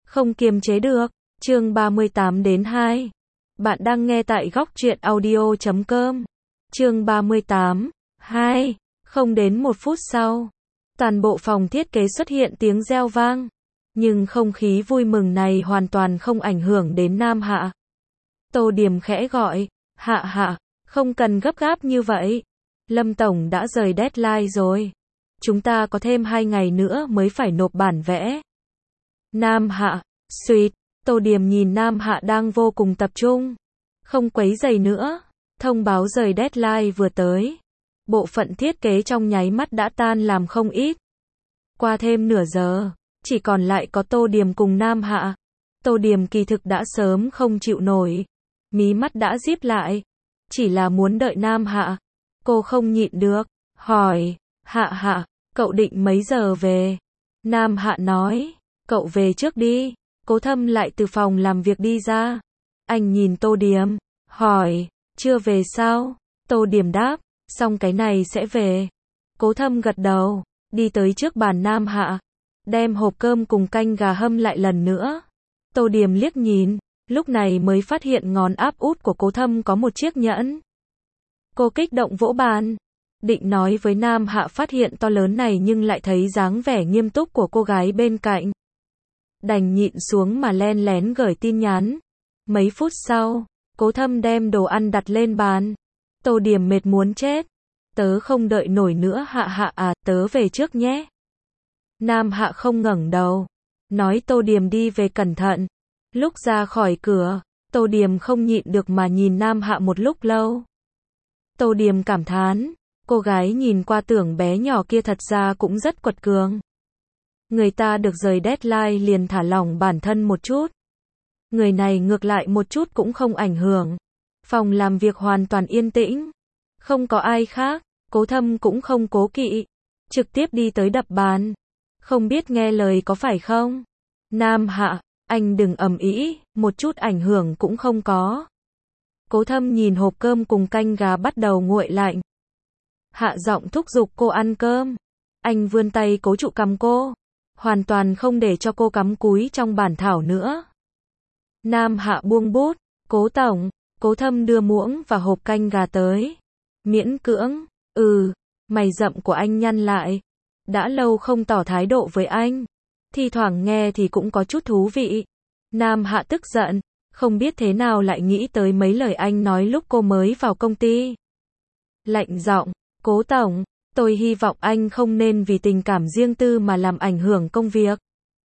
Không kiềm chế được. Chương 38 đến 2. Bạn đang nghe tại góc truyện audio.com. Chương 38. 2. Không đến 1 phút sau, toàn bộ phòng thiết kế xuất hiện tiếng reo vang. Nhưng không khí vui mừng này hoàn toàn không ảnh hưởng đến Nam Hạ. Tô Điềm khẽ gọi, Hạ Hạ, không cần gấp gáp như vậy. Lâm Tổng đã rời deadline rồi. Chúng ta có thêm 2 ngày nữa mới phải nộp bản vẽ. Nam Hạ, suýt, Tô Điềm nhìn Nam Hạ đang vô cùng tập trung. Không quấy rầy nữa, thông báo rời deadline vừa tới. Bộ phận thiết kế trong nháy mắt đã tan làm không ít. Qua thêm nửa giờ, chỉ còn lại có Tô Điềm cùng Nam Hạ. Tô Điềm kỳ thực đã sớm không chịu nổi. Mí mắt đã díp lại. Chỉ là muốn đợi Nam Hạ. Cô không nhịn được, hỏi, Hạ Hạ, cậu định mấy giờ về? Nam Hạ nói, cậu về trước đi. Cố Thâm lại từ phòng làm việc đi ra. Anh nhìn Tô Điềm, hỏi, chưa về sao? Tô Điềm đáp, xong cái này sẽ về. Cố Thâm gật đầu, đi tới trước bàn Nam Hạ, đem hộp cơm cùng canh gà hâm lại lần nữa. Tô Điềm liếc nhìn, lúc này mới phát hiện ngón áp út của Cố Thâm có một chiếc nhẫn. Cô kích động vỗ bàn, định nói với Nam Hạ phát hiện to lớn này nhưng lại thấy dáng vẻ nghiêm túc của cô gái bên cạnh. Đành nhịn xuống mà len lén gửi tin nhắn. Mấy phút sau, Cố Thâm đem đồ ăn đặt lên bàn. Tô Điềm mệt muốn chết. Tớ không đợi nổi nữa Hạ Hạ à, tớ về trước nhé. Nam Hạ không ngẩng đầu, nói Tô Điềm đi về cẩn thận. Lúc ra khỏi cửa, Tô Điềm không nhịn được mà nhìn Nam Hạ một lúc lâu. Tô Điềm cảm thán, cô gái nhìn qua tưởng bé nhỏ kia thật ra cũng rất quật cường. Người ta được rời deadline liền thả lỏng bản thân một chút. Người này ngược lại một chút cũng không ảnh hưởng. Phòng làm việc hoàn toàn yên tĩnh. Không có ai khác, Cố Thâm cũng không cố kỵ. Trực tiếp đi tới đập bàn. Không biết nghe lời có phải không? Nam Hạ, anh đừng ầm ĩ, một chút ảnh hưởng cũng không có. Cố Thâm nhìn hộp cơm cùng canh gà bắt đầu nguội lạnh. Hạ giọng thúc giục cô ăn cơm. Anh vươn tay cố trụ cằm cô. Hoàn toàn không để cho cô cắm cúi trong bản thảo nữa. Nam Hạ buông bút, Cố Tổng, Cố Thâm đưa muỗng và hộp canh gà tới. Miễn cưỡng, mày rậm của anh nhăn lại. Đã lâu không tỏ thái độ với anh. Thi thoảng nghe thì cũng có chút thú vị. Nam Hạ tức giận, không biết thế nào lại nghĩ tới mấy lời anh nói lúc cô mới vào công ty. Lạnh giọng, Cố Tổng, tôi hy vọng anh không nên vì tình cảm riêng tư mà làm ảnh hưởng công việc.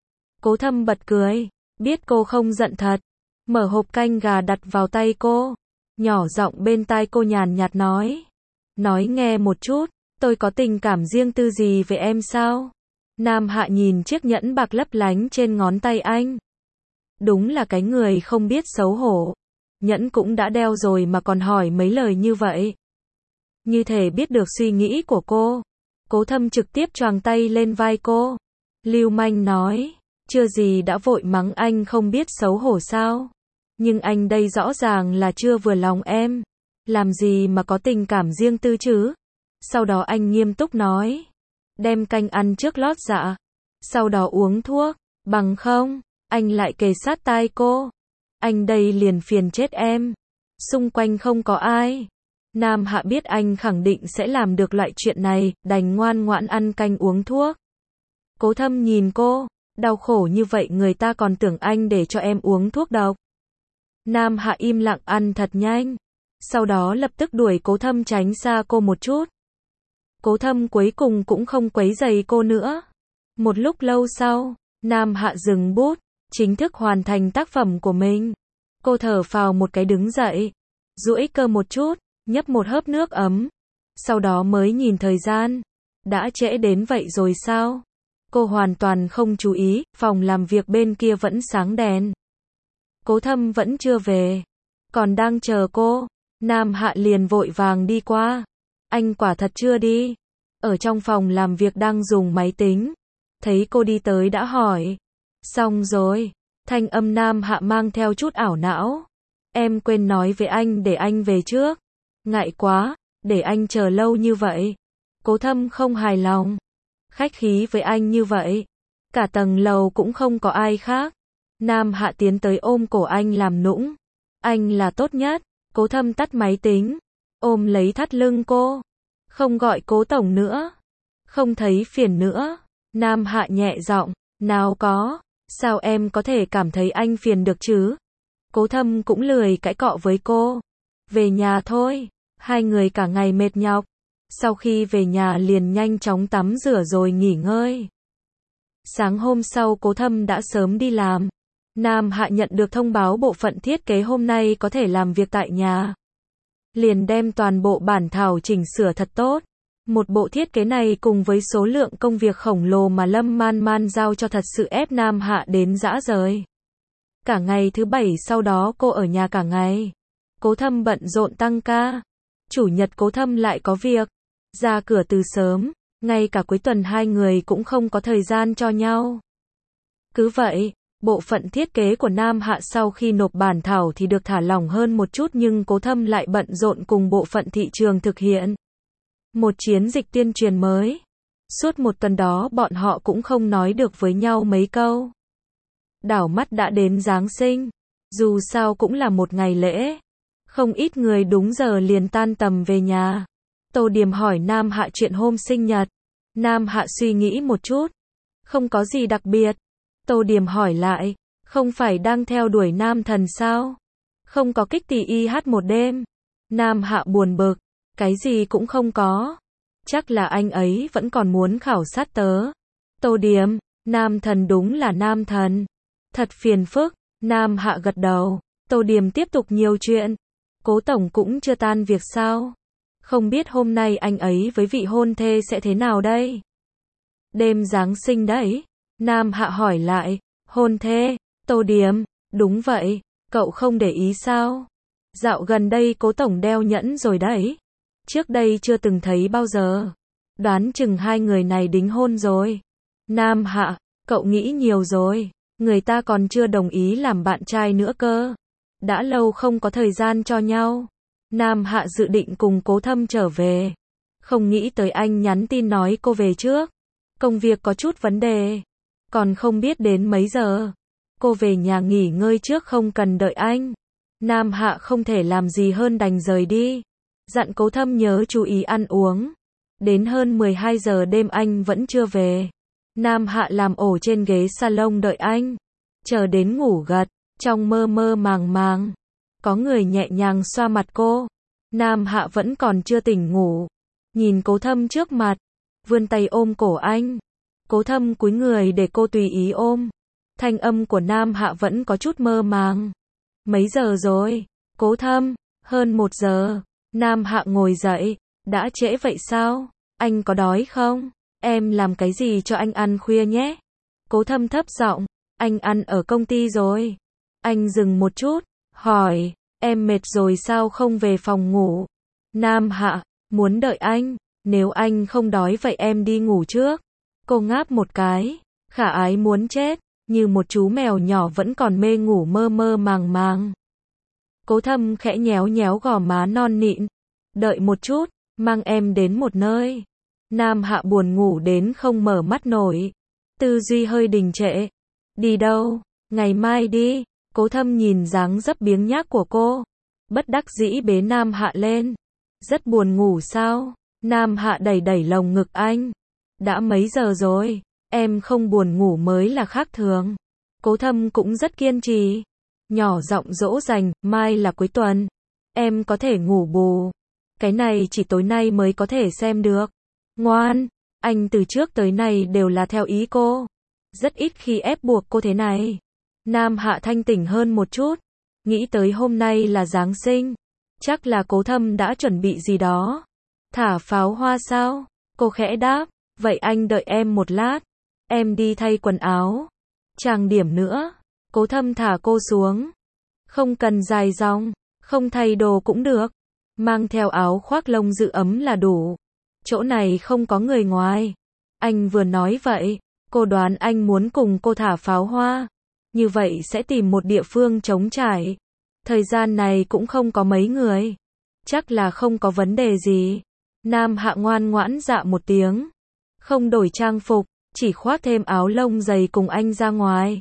Cố Thâm bật cười, biết cô không giận thật. Mở hộp canh gà đặt vào tay cô. Nhỏ giọng bên tai cô nhàn nhạt nói. Nói nghe một chút, tôi có tình cảm riêng tư gì về em sao? Nam Hạ nhìn chiếc nhẫn bạc lấp lánh trên ngón tay anh. Đúng là cái người không biết xấu hổ. Nhẫn cũng đã đeo rồi mà còn hỏi mấy lời như vậy. Như thể biết được suy nghĩ của cô. Cố Thâm trực tiếp choàng tay lên vai cô. Lưu manh nói, chưa gì đã vội mắng anh không biết xấu hổ sao. Nhưng anh đây rõ ràng là chưa vừa lòng em. Làm gì mà có tình cảm riêng tư chứ? Sau đó anh nghiêm túc nói. Đem canh ăn trước lót dạ. Sau đó uống thuốc. Bằng không, anh lại kề sát tai cô. Anh đây liền phiền chết em. Xung quanh không có ai. Nam Hạ biết anh khẳng định sẽ làm được loại chuyện này, đành ngoan ngoãn ăn canh uống thuốc. Cố Thâm nhìn cô, đau khổ như vậy người ta còn tưởng anh để cho em uống thuốc độc. Nam Hạ im lặng ăn thật nhanh. Sau đó lập tức đuổi Cố Thâm tránh xa cô một chút. Cố Thâm cuối cùng cũng không quấy rầy cô nữa. Một lúc lâu sau, Nam Hạ dừng bút, chính thức hoàn thành tác phẩm của mình. Cô thở phào một cái đứng dậy, duỗi cơ một chút, nhấp một hớp nước ấm. Sau đó mới nhìn thời gian. Đã trễ đến vậy rồi sao? Cô hoàn toàn không chú ý, phòng làm việc bên kia vẫn sáng đèn. Cố Thâm vẫn chưa về. Còn đang chờ cô. Nam Hạ liền vội vàng đi qua. Anh quả thật chưa đi. Ở trong phòng làm việc đang dùng máy tính. Thấy cô đi tới đã hỏi. Xong rồi. Thanh âm Nam Hạ mang theo chút ảo não. Em quên nói với anh để anh về trước. Ngại quá, để anh chờ lâu như vậy. Cố Thâm không hài lòng. Khách khí với anh như vậy. Cả tầng lầu cũng không có ai khác. Nam Hạ tiến tới ôm cổ anh làm nũng. Anh là tốt nhất. Cố Thâm tắt máy tính, ôm lấy thắt lưng cô. Không gọi Cố tổng nữa. Không thấy phiền nữa. Nam Hạ nhẹ giọng, nào có, sao em có thể cảm thấy anh phiền được chứ? Cố Thâm cũng lười cãi cọ với cô. Về nhà thôi. Hai người cả ngày mệt nhọc. Sau khi về nhà liền nhanh chóng tắm rửa rồi nghỉ ngơi. Sáng hôm sau Cố Thâm đã sớm đi làm. Nam Hạ nhận được thông báo bộ phận thiết kế hôm nay có thể làm việc tại nhà. Liền đem toàn bộ bản thảo chỉnh sửa thật tốt. Một bộ thiết kế này cùng với số lượng công việc khổng lồ mà Lâm Man Man giao cho thật sự ép Nam Hạ đến rã rời. Cả ngày thứ bảy sau đó cô ở nhà cả ngày. Cố Thâm bận rộn tăng ca. Chủ nhật Cố Thâm lại có việc. Ra cửa từ sớm. Ngay cả cuối tuần hai người cũng không có thời gian cho nhau. Cứ vậy, bộ phận thiết kế của Nam Hạ sau khi nộp bản thảo thì được thả lỏng hơn một chút nhưng Cố Thâm lại bận rộn cùng bộ phận thị trường thực hiện một chiến dịch tuyên truyền mới. Suốt một tuần đó bọn họ cũng không nói được với nhau mấy câu. Đảo mắt đã đến Giáng sinh. Dù sao cũng là một ngày lễ. Không ít người đúng giờ liền tan tầm về nhà. Tô Điềm hỏi Nam Hạ chuyện hôm sinh nhật. Nam Hạ suy nghĩ một chút. Không có gì đặc biệt. Tô Điềm hỏi lại. Không phải đang theo đuổi nam thần sao? Không có kích tỉ y hát một đêm. Nam Hạ buồn bực. Cái gì cũng không có. Chắc là anh ấy vẫn còn muốn khảo sát tớ. Tô Điềm. Nam thần đúng là nam thần. Thật phiền phức. Nam Hạ gật đầu. Tô Điềm tiếp tục nhiều chuyện. Cố tổng cũng chưa tan việc sao? Không biết hôm nay anh ấy với vị hôn thê sẽ thế nào đây? Đêm Giáng sinh đấy. Nam Hạ hỏi lại. Hôn thê? Tô Điềm. Đúng vậy. Cậu không để ý sao? Dạo gần đây Cố tổng đeo nhẫn rồi đấy. Trước đây chưa từng thấy bao giờ. Đoán chừng hai người này đính hôn rồi. Nam Hạ. Cậu nghĩ nhiều rồi. Người ta còn chưa đồng ý làm bạn trai nữa cơ. Đã lâu không có thời gian cho nhau. Nam Hạ dự định cùng Cố Thâm trở về. Không nghĩ tới anh nhắn tin nói cô về trước. Công việc có chút vấn đề. Còn không biết đến mấy giờ. Cô về nhà nghỉ ngơi trước không cần đợi anh. Nam Hạ không thể làm gì hơn đành rời đi. Dặn Cố Thâm nhớ chú ý ăn uống. Đến hơn 12 giờ đêm anh vẫn chưa về. Nam Hạ làm ổ trên ghế salon đợi anh. Chờ đến ngủ gật. Trong mơ mơ màng màng. Có người nhẹ nhàng xoa mặt cô. Nam Hạ vẫn còn chưa tỉnh ngủ. Nhìn Cố Thâm trước mặt. Vươn tay ôm cổ anh. Cố Thâm cúi người để cô tùy ý ôm. Thanh âm của Nam Hạ vẫn có chút mơ màng. Mấy giờ rồi? Cố Thâm. Hơn 1 giờ. Nam Hạ ngồi dậy. Đã trễ vậy sao? Anh có đói không? Em làm cái gì cho anh ăn khuya nhé? Cố Thâm thấp giọng. Anh ăn ở công ty rồi. Anh dừng một chút. Hỏi. Em mệt rồi sao không về phòng ngủ? Nam Hạ. Muốn đợi anh. Nếu anh không đói vậy em đi ngủ trước. Cô ngáp một cái. Khả ái muốn chết. Như một chú mèo nhỏ vẫn còn mê ngủ mơ mơ màng màng. Cố Thâm khẽ nhéo nhéo gò má non nịn. Đợi một chút. Mang em đến một nơi. Nam Hạ buồn ngủ đến không mở mắt nổi. Tư duy hơi đình trệ. Đi đâu? Ngày mai đi. Cố Thâm nhìn dáng dấp biếng nhác của cô. Bất đắc dĩ bế Nam Hạ lên. Rất buồn ngủ sao? Nam Hạ đẩy đẩy lồng ngực anh. Đã mấy giờ rồi? Em không buồn ngủ mới là khác thường. Cố Thâm cũng rất kiên trì. Nhỏ giọng dỗ dành, mai là cuối tuần. Em có thể ngủ bù. Cái này chỉ tối nay mới có thể xem được. Ngoan. Anh từ trước tới nay đều là theo ý cô. Rất ít khi ép buộc cô thế này. Nam Hạ thanh tỉnh hơn một chút. Nghĩ tới hôm nay là Giáng sinh. Chắc là Cố Thâm đã chuẩn bị gì đó. Thả pháo hoa sao? Cô khẽ đáp. Vậy anh đợi em một lát. Em đi thay quần áo. Trang điểm nữa. Cố Thâm thả cô xuống. Không cần dài dòng. Không thay đồ cũng được. Mang theo áo khoác lông giữ ấm là đủ. Chỗ này không có người ngoài. Anh vừa nói vậy. Cô đoán anh muốn cùng cô thả pháo hoa. Như vậy sẽ tìm một địa phương trống trải. Thời gian này cũng không có mấy người. Chắc là không có vấn đề gì. Nam Hạ ngoan ngoãn dạ một tiếng. Không đổi trang phục. Chỉ khoác thêm áo lông dày cùng anh ra ngoài.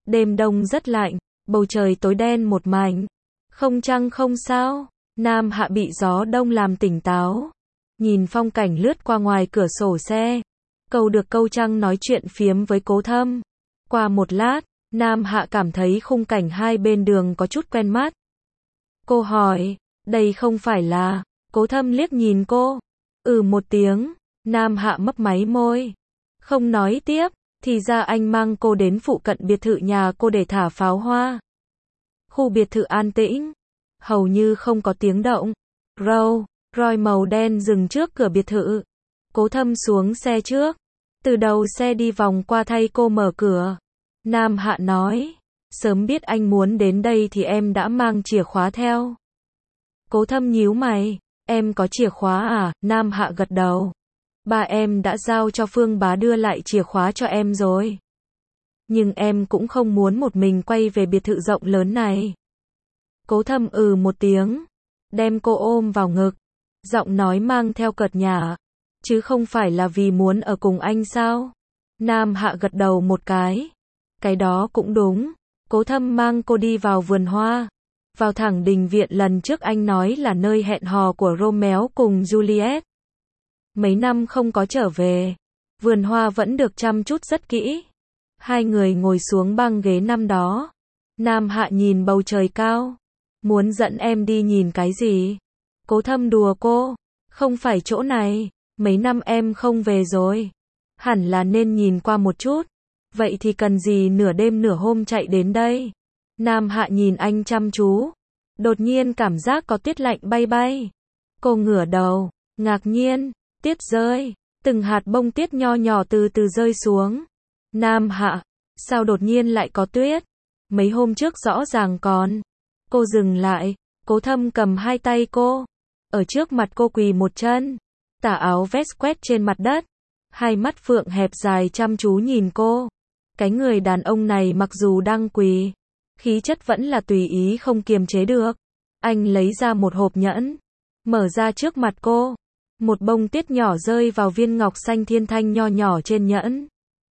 Đêm đông rất lạnh, bầu trời tối đen một mảnh. Không trăng không sao. Nam Hạ bị gió đông làm tỉnh táo. Nhìn phong cảnh lướt qua ngoài cửa sổ xe. Câu được câu trăng nói chuyện phiếm với Cố Thâm. Qua một lát, Nam Hạ cảm thấy khung cảnh hai bên đường có chút quen mắt. Cô hỏi, đây không phải là... Cố Thâm liếc nhìn cô. Một tiếng. Nam Hạ mấp máy môi. Không nói tiếp. Thì ra anh mang cô đến phụ cận biệt thự nhà cô để thả pháo hoa. Khu biệt thự an tĩnh. Hầu như không có tiếng động. Roy màu đen dừng trước cửa biệt thự. Cố Thâm xuống xe trước. Từ đầu xe đi vòng qua thay cô mở cửa. Nam Hạ nói. Sớm biết anh muốn đến đây thì em đã mang chìa khóa theo. Cố Thâm nhíu mày. Em có chìa khóa à? Nam Hạ gật đầu. Ba em đã giao cho Phương Bá đưa lại chìa khóa cho em rồi. Nhưng em cũng không muốn một mình quay về biệt thự rộng lớn này. Cố Thâm một tiếng. Đem cô ôm vào ngực. Giọng nói mang theo cợt nhả. Chứ không phải là vì muốn ở cùng anh sao? Nam Hạ gật đầu một cái. Cái đó cũng đúng. Cố Thâm mang cô đi vào vườn hoa. Vào thẳng đình viện lần trước anh nói là nơi hẹn hò của Romeo cùng Juliet. Mấy năm không có trở về. Vườn hoa vẫn được chăm chút rất kỹ. Hai người ngồi xuống băng ghế năm đó. Nam Hạ nhìn bầu trời cao. Muốn dẫn em đi nhìn cái gì? Cố Thâm đùa cô. Không phải chỗ này. Mấy năm em không về rồi. Hẳn là nên nhìn qua một chút. Vậy thì cần gì nửa đêm nửa hôm chạy đến đây? Nam Hạ nhìn anh chăm chú. Đột nhiên cảm giác có tiết lạnh bay bay. Cô ngửa đầu. Ngạc nhiên. Tiết rơi. Từng hạt bông tiết nho nhỏ từ từ rơi xuống. Nam Hạ. Sao đột nhiên lại có tuyết? Mấy hôm trước rõ ràng còn. Cô dừng lại. Cố Thâm cầm hai tay cô. Ở trước mặt cô quỳ một chân. Tà áo vest quét trên mặt đất. Hai mắt phượng hẹp dài chăm chú nhìn cô. Cái người đàn ông này mặc dù đang quỳ, khí chất vẫn là tùy ý không kiềm chế được. Anh lấy ra một hộp nhẫn. Mở ra trước mặt cô. Một bông tiết nhỏ rơi vào viên ngọc xanh thiên thanh nho nhỏ trên nhẫn.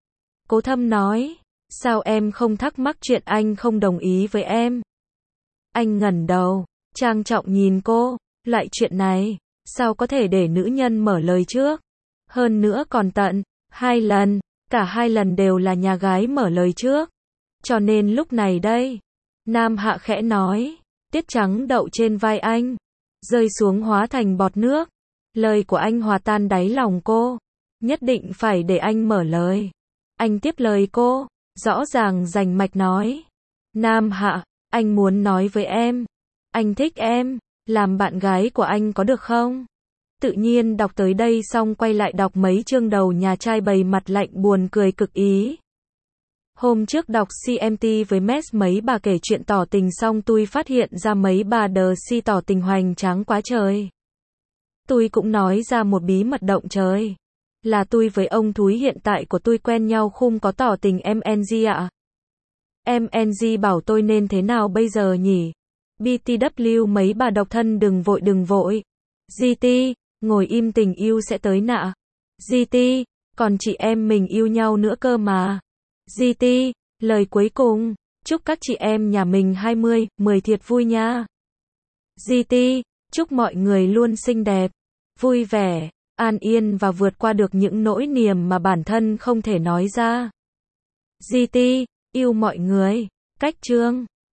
Cố Thâm nói. Sao em không thắc mắc chuyện anh không đồng ý với em? Anh ngẩng đầu. Trang trọng nhìn cô. Loại chuyện này. Sao có thể để nữ nhân mở lời trước? Hơn nữa còn tận 2 lần. Cả 2 lần đều là nhà gái mở lời trước. Cho nên lúc này đây. Nam Hạ khẽ nói. Tiết trắng đậu trên vai anh. Rơi xuống hóa thành bọt nước. Lời của anh hòa tan đáy lòng cô. Nhất định phải để anh mở lời. Anh tiếp lời cô. Rõ ràng rành mạch nói. Nam Hạ, anh muốn nói với em. Anh thích em. Làm bạn gái của anh có được không? Tự nhiên đọc tới đây xong quay lại đọc mấy chương đầu nhà trai bày mặt lạnh buồn cười cực ý. Hôm trước đọc CMT với Mess mấy bà kể chuyện tỏ tình xong tôi phát hiện ra mấy bà đờ si tỏ tình hoành tráng quá trời. Tôi cũng nói ra một bí mật động trời. Là tôi với ông thúi hiện tại của tôi quen nhau khum có tỏ tình MNG ạ. MNG bảo tôi nên thế nào bây giờ nhỉ? BTW mấy bà độc thân đừng vội. GT, ngồi im tình yêu sẽ tới nạ. GT, còn chị em mình yêu nhau nữa cơ mà. GT, lời cuối cùng, chúc các chị em nhà mình 20, 10 thiệt vui nha. GT, chúc mọi người luôn xinh đẹp, vui vẻ, an yên và vượt qua được những nỗi niềm mà bản thân không thể nói ra. GT, yêu mọi người. Cách chương